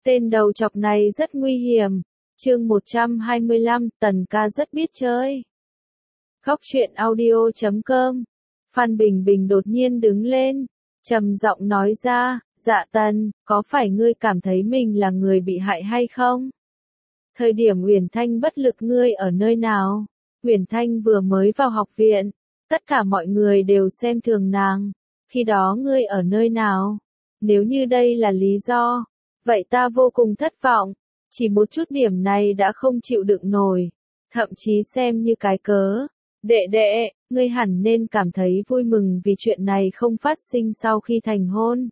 Tên đầu chọc này rất nguy hiểm. Chương 125, Tần ca rất biết chơi. Góc truyện audio.com. Phan Bình Bình đột nhiên đứng lên, trầm giọng nói ra, Dạ Tần, có phải ngươi cảm thấy mình là người bị hại hay không? Thời điểm Uyển Thanh bất lực ngươi ở nơi nào? Uyển Thanh vừa mới vào học viện, tất cả mọi người đều xem thường nàng. Khi đó ngươi ở nơi nào? Nếu như đây là lý do, vậy ta vô cùng thất vọng. Chỉ một chút điểm này đã không chịu đựng nổi, thậm chí xem như cái cớ. Đệ đệ, ngươi hẳn nên cảm thấy vui mừng vì chuyện này không phát sinh sau khi thành hôn.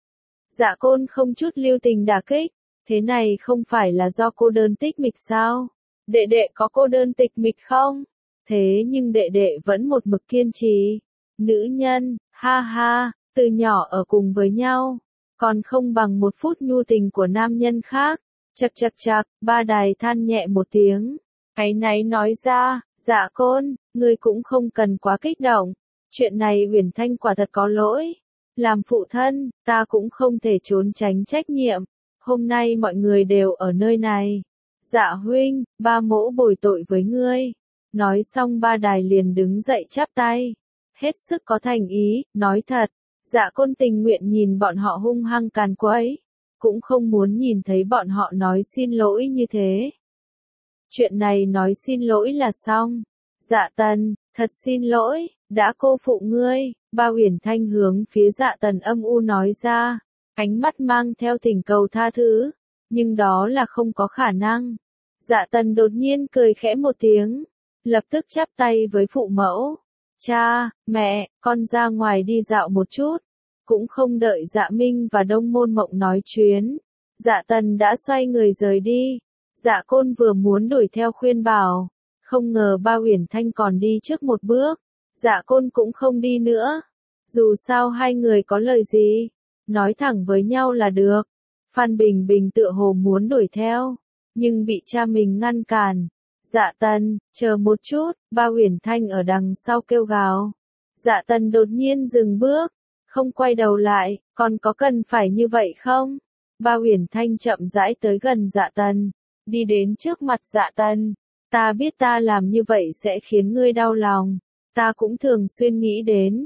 Dạ Côn không chút lưu tình đả kích, thế này không phải là do cô đơn tích mịch sao? Đệ đệ có cô đơn tịch mịch không? Thế nhưng đệ đệ vẫn một mực kiên trì. Nữ nhân, ha ha, từ nhỏ ở cùng với nhau, còn không bằng một phút nhu tình của nam nhân khác. Chậc chậc chậc, Ba Đài than nhẹ một tiếng, áy náy nói ra, Dạ Côn, ngươi cũng không cần quá kích động. Chuyện này Uyển Thanh quả thật có lỗi. Làm phụ thân, ta cũng không thể trốn tránh trách nhiệm. Hôm nay mọi người đều ở nơi này. Dạ huynh, ba mỗ bồi tội với ngươi. Nói xong Ba Đài liền đứng dậy chắp tay. Hết sức có thành ý, nói thật. Dạ Côn tình nguyện nhìn bọn họ hung hăng càn quấy, cũng không muốn nhìn thấy bọn họ nói xin lỗi như thế. Chuyện này nói xin lỗi là xong. Dạ Tần, thật xin lỗi, đã cô phụ ngươi. Ba Uyển Thanh hướng phía Dạ Tần âm u nói ra, ánh mắt mang theo tình cầu tha thứ, nhưng đó là không có khả năng. Dạ Tần đột nhiên cười khẽ một tiếng, lập tức chắp tay với phụ mẫu. Cha, mẹ, con ra ngoài đi dạo một chút. Cũng không đợi Dạ Minh và Đông Môn Mộng nói chuyến, Dạ Tần đã xoay người rời đi. Dạ Côn vừa muốn đuổi theo khuyên bảo, không ngờ Ba Uyển Thanh còn đi trước một bước. Dạ Côn cũng không đi nữa. Dù sao hai người có lời gì, nói thẳng với nhau là được. Phan Bình Bình tựa hồ muốn đuổi theo, nhưng bị cha mình ngăn cản. Dạ Tần, chờ một chút, Ba Uyển Thanh ở đằng sau kêu gào. Dạ Tần đột nhiên dừng bước, không quay đầu lại, còn có cần phải như vậy không? Ba Uyển Thanh chậm rãi tới gần Dạ Tần, đi đến trước mặt Dạ Tần. Ta biết ta làm như vậy sẽ khiến ngươi đau lòng. Ta cũng thường xuyên nghĩ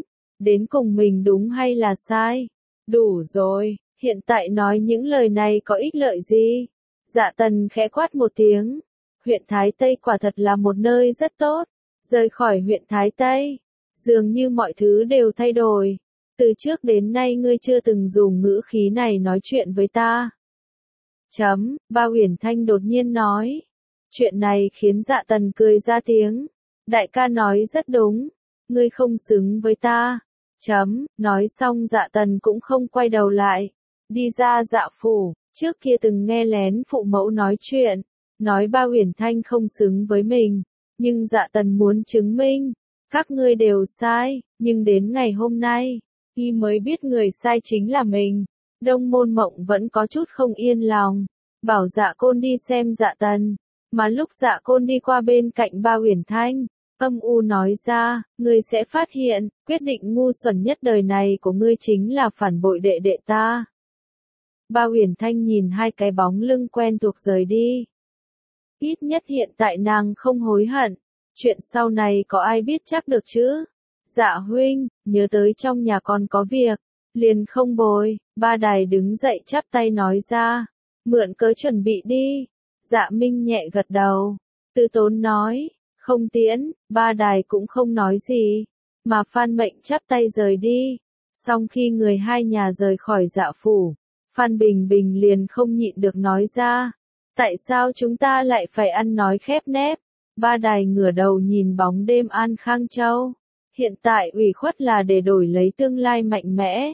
đến cùng mình đúng hay là sai. Đủ rồi, hiện tại nói những lời này có ích lợi gì? Dạ Tần khẽ quát một tiếng. Huyện Thái Tây quả thật là một nơi rất tốt. Rời khỏi huyện Thái Tây, dường như mọi thứ đều thay đổi. Từ trước đến nay ngươi chưa từng dùng ngữ khí này nói chuyện với ta. Ba Uyển Thanh đột nhiên nói. Chuyện này khiến Dạ Tần cười ra tiếng. Đại ca nói rất đúng. Ngươi không xứng với ta. Nói xong Dạ Tần cũng không quay đầu lại. Đi ra Dạ phủ, trước kia từng nghe lén phụ mẫu nói chuyện. Nói Ba Uyển Thanh không xứng với mình. Nhưng Dạ Tần muốn chứng minh. Các ngươi đều sai, nhưng đến ngày hôm nay, y mới biết người sai chính là mình. Đông Môn Mộng vẫn có chút không yên lòng, bảo Dạ Côn đi xem Dạ Tần. Mà lúc Dạ Côn đi qua bên cạnh Ba Uyển Thanh, âm u nói ra, ngươi sẽ phát hiện, quyết định ngu xuẩn nhất đời này của ngươi chính là phản bội đệ đệ ta. Ba Uyển Thanh nhìn hai cái bóng lưng quen thuộc rời đi. Ít nhất hiện tại nàng không hối hận. Chuyện sau này có ai biết chắc được chứ? Dạ huynh, nhớ tới trong nhà còn có việc, liền không bồi. Ba Đài đứng dậy chắp tay nói ra, mượn cớ chuẩn bị đi. Dạ Minh nhẹ gật đầu, Từ Tốn nói, không tiễn. Ba Đài cũng không nói gì, mà Phan Mệnh chắp tay rời đi. Xong khi người hai nhà rời khỏi Dạ phủ, Phan Bình Bình liền không nhịn được nói ra, tại sao chúng ta lại phải ăn nói khép nép? Ba Đài ngửa đầu nhìn bóng đêm An Khang Châu. Hiện tại ủy khuất là để đổi lấy tương lai mạnh mẽ.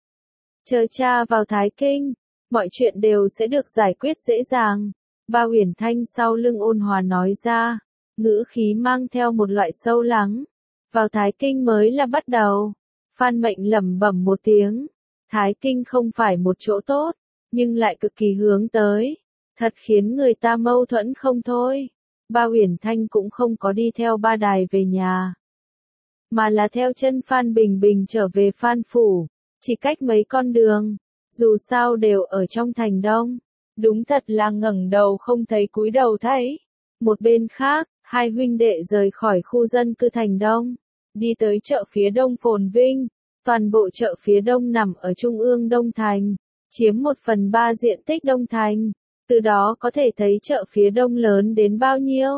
Chờ cha vào Thái Kinh, mọi chuyện đều sẽ được giải quyết dễ dàng. Ba Uyển Thanh sau lưng ôn hòa nói ra, ngữ khí mang theo một loại sâu lắng. Vào Thái Kinh mới là bắt đầu. Phan Mệnh lẩm bẩm một tiếng. Thái Kinh không phải một chỗ tốt, nhưng lại cực kỳ hướng tới. Thật khiến người ta mâu thuẫn không thôi. Ba Uyển Thanh cũng không có đi theo Ba Đài về nhà, mà là theo chân Phan Bình Bình trở về Phan phủ, chỉ cách mấy con đường, dù sao đều ở trong thành Đông. Đúng thật là ngẩng đầu không thấy cúi đầu thấy. Một bên khác, hai huynh đệ rời khỏi khu dân cư thành Đông, đi tới chợ phía Đông phồn vinh. Toàn bộ chợ phía Đông nằm ở trung ương Đông Thành, chiếm 1/3 diện tích Đông Thành, từ đó có thể thấy chợ phía Đông lớn đến bao nhiêu.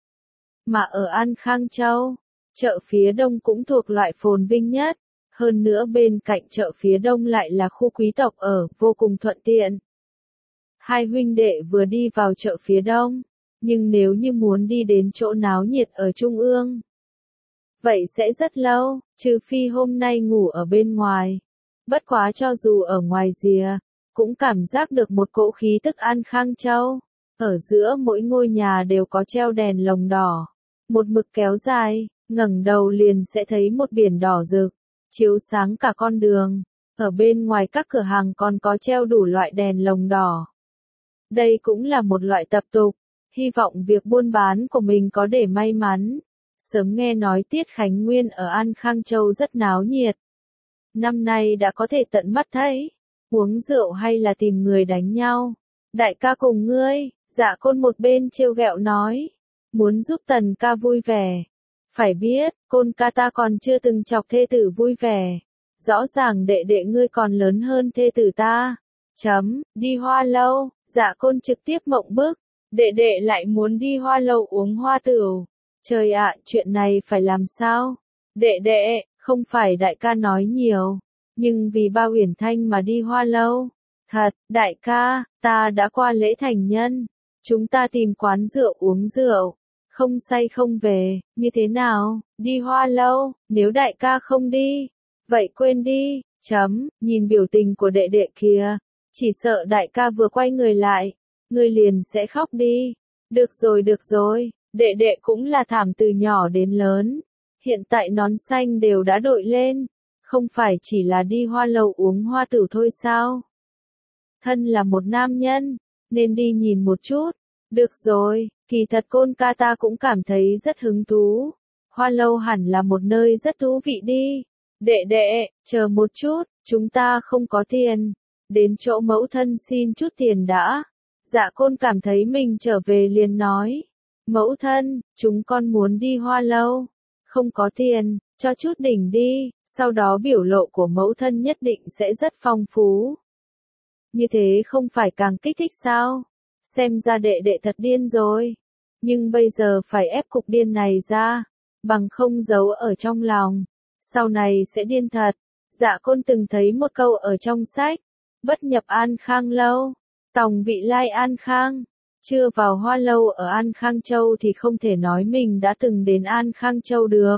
Mà ở An Khang Châu, chợ phía Đông cũng thuộc loại phồn vinh nhất, hơn nữa bên cạnh chợ phía Đông lại là khu quý tộc ở, vô cùng thuận tiện. Hai huynh đệ vừa đi vào chợ phía Đông, nhưng nếu như muốn đi đến chỗ náo nhiệt ở trung ương, vậy sẽ rất lâu, trừ phi hôm nay ngủ ở bên ngoài. Bất quá cho dù ở ngoài rìa, cũng cảm giác được một cỗ khí tức An Khang Châu. Ở giữa mỗi ngôi nhà đều có treo đèn lồng đỏ, một mực kéo dài, ngẩng đầu liền sẽ thấy một biển đỏ rực, chiếu sáng cả con đường. Ở bên ngoài các cửa hàng còn có treo đủ loại đèn lồng đỏ. Đây cũng là một loại tập tục, hy vọng việc buôn bán của mình có để may mắn. Sớm nghe nói tiết Khánh Nguyên ở An Khang Châu rất náo nhiệt. Năm nay đã có thể tận mắt thấy, uống rượu hay là tìm người đánh nhau. Đại ca cùng ngươi, Dạ Côn một bên trêu ghẹo nói, muốn giúp Tần ca vui vẻ. Phải biết, Côn ca ta còn chưa từng chọc thê tử vui vẻ. Rõ ràng đệ đệ ngươi còn lớn hơn thê tử ta. Đi Hoa Lâu, Dạ Côn trực tiếp mộng bức, đệ đệ lại muốn đi Hoa Lâu uống hoa tửu. Trời ạ, chuyện này phải làm sao? Đệ đệ, không phải đại ca nói nhiều, nhưng vì Bao Uyển Thanh mà đi Hoa Lâu. Thật, đại ca, ta đã qua lễ thành nhân, chúng ta tìm quán rượu uống rượu, không say không về, như thế nào? Đi Hoa Lâu, nếu đại ca không đi, vậy quên đi. Nhìn biểu tình của đệ đệ kìa, chỉ sợ đại ca vừa quay người lại, người liền sẽ khóc đi. Được rồi. Đệ đệ cũng là thảm từ nhỏ đến lớn, hiện tại nón xanh đều đã đội lên, không phải chỉ là đi Hoa Lầu uống hoa tửu thôi sao? Thân là một nam nhân, nên đi nhìn một chút. Được rồi, kỳ thật Côn ca ta cũng cảm thấy rất hứng thú. Hoa Lâu hẳn là một nơi rất thú vị đi. Đệ đệ, chờ một chút, chúng ta không có tiền. Đến chỗ mẫu thân xin chút tiền đã. Dạ Côn cảm thấy mình trở về liền nói. Mẫu thân, chúng con muốn đi Hoa Lâu. Không có tiền, cho chút đỉnh đi, sau đó biểu lộ của mẫu thân nhất định sẽ rất phong phú. Như thế không phải càng kích thích sao? Xem ra đệ đệ thật điên rồi. Nhưng bây giờ phải ép cục điên này ra, bằng không giấu ở trong lòng. Sau này sẽ điên thật. Dạ Côn từng thấy một câu ở trong sách. Bất nhập An Khang Lâu, tòng vị lai An Khang. Chưa vào Hoa Lâu ở An Khang Châu thì không thể nói mình đã từng đến An Khang Châu được.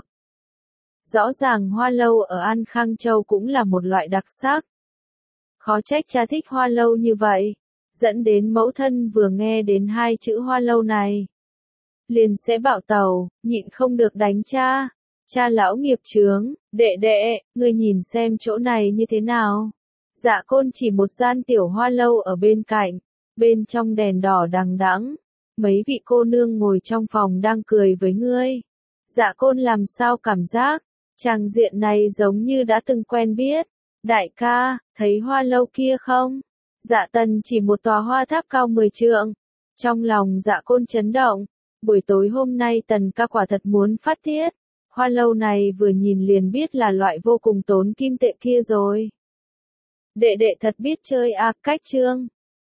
Rõ ràng Hoa Lâu ở An Khang Châu cũng là một loại đặc sắc. Khó trách cha thích Hoa Lâu như vậy, dẫn đến mẫu thân vừa nghe đến hai chữ Hoa Lâu này, liền sẽ bạo tẩu, nhịn không được đánh cha. Cha lão nghiệp chướng, đệ đệ, ngươi nhìn xem chỗ này như thế nào. Dạ Côn chỉ một gian tiểu Hoa Lâu ở bên cạnh. Bên trong đèn đỏ đằng đẵng, mấy vị cô nương ngồi trong phòng đang cười với ngươi. Dạ Côn làm sao cảm giác, tràng diện này giống như đã từng quen biết. Đại ca, thấy Hoa Lâu kia không? Dạ Tần chỉ một tòa hoa tháp cao 10 trượng. Trong lòng Dạ Côn chấn động, buổi tối hôm nay Tần ca quả thật muốn phát tiết. Hoa Lâu này vừa nhìn liền biết là loại vô cùng tốn kim tệ kia rồi. Đệ đệ thật biết chơi cách chương.